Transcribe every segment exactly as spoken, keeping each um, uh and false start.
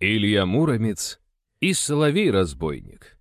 Илья Муромец и Соловей-разбойник.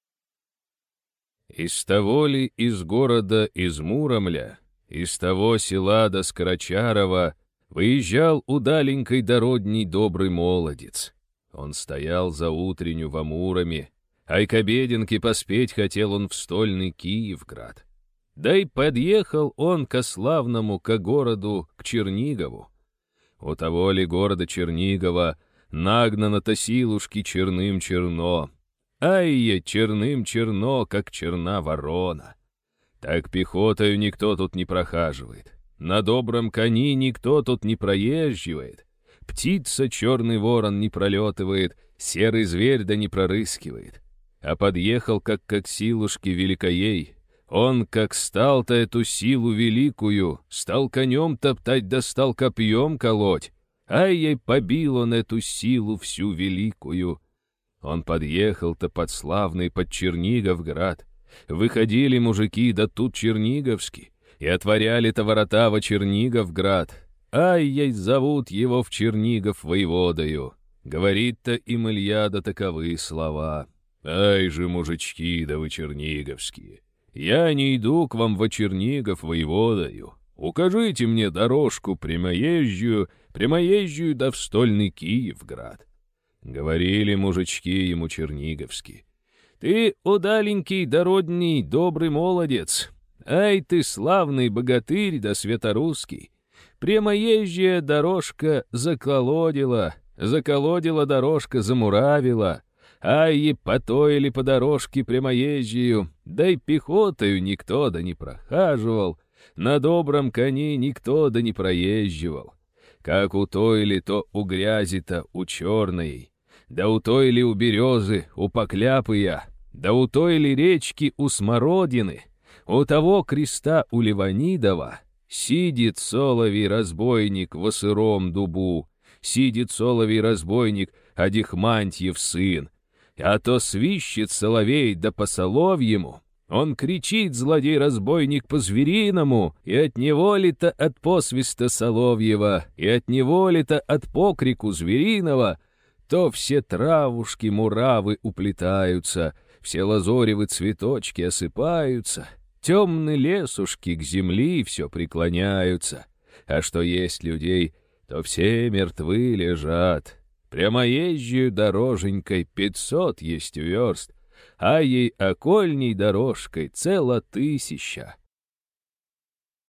Из того ли из города, из Муромля, из того села до Скорочарова выезжал удаленькой дородней добрый молодец. Он стоял за утренню во Муроме, а и к обеденке поспеть хотел он в стольный Киевград. Да и подъехал он ко славному, ко городу, к Чернигову. У того ли города Чернигова нагнано-то силушки черным черно. Ай-я, черным черно, как черна ворона. Так пехотою никто тут не прохаживает. На добром коне никто тут не проезживает. Птица черный ворон не пролетывает, серый зверь да не прорыскивает. А подъехал, как как силушки великоей. Он, как стал-то эту силу великую, стал конем топтать да стал копьем колоть. Ай-яй, побил он эту силу всю великую. Он подъехал-то под славный, под Черниговград. Выходили мужики, да тут черниговски, и отворяли-то ворота во Черниговград. Ай-яй, зовут его в Чернигов воеводою. Говорит-то им Илья да таковы слова. Ай же, мужички, да вы черниговские, я не иду к вам во Чернигов воеводою. Укажите мне дорожку прямоезжую, прямоезжую да в стольный Киевград. Говорили мужички ему черниговски. Ты, удаленький, дородний, добрый молодец. Ай ты, славный богатырь да светорусский. Прямоезжая дорожка заколодила, заколодила дорожка замуравила. Ай, и потоили по дорожке прямоезжию, да и пехотою никто да не прохаживал. На добром коне никто да не проезживал. Как у той ли, то у грязи-то, у черной, да у той ли у березы, у покляпыя, да у той ли речки, у смородины, у того креста у Ливанидова, сидит соловей-разбойник во сыром дубу, сидит соловей-разбойник Адихмантьев сын, а то свищет соловей да по соловьему. Он кричит, злодей-разбойник, по-звериному, и от него ли-то от посвиста соловьева, и от него ли-то от покрику звериного, то все травушки-муравы уплетаются, все лазоревы цветочки осыпаются, темные лесушки к земли все преклоняются, а что есть людей, то все мертвы лежат. Прямоезжию дороженькой пятьсот есть верст, а ей окольней дорожкой цело тысяча.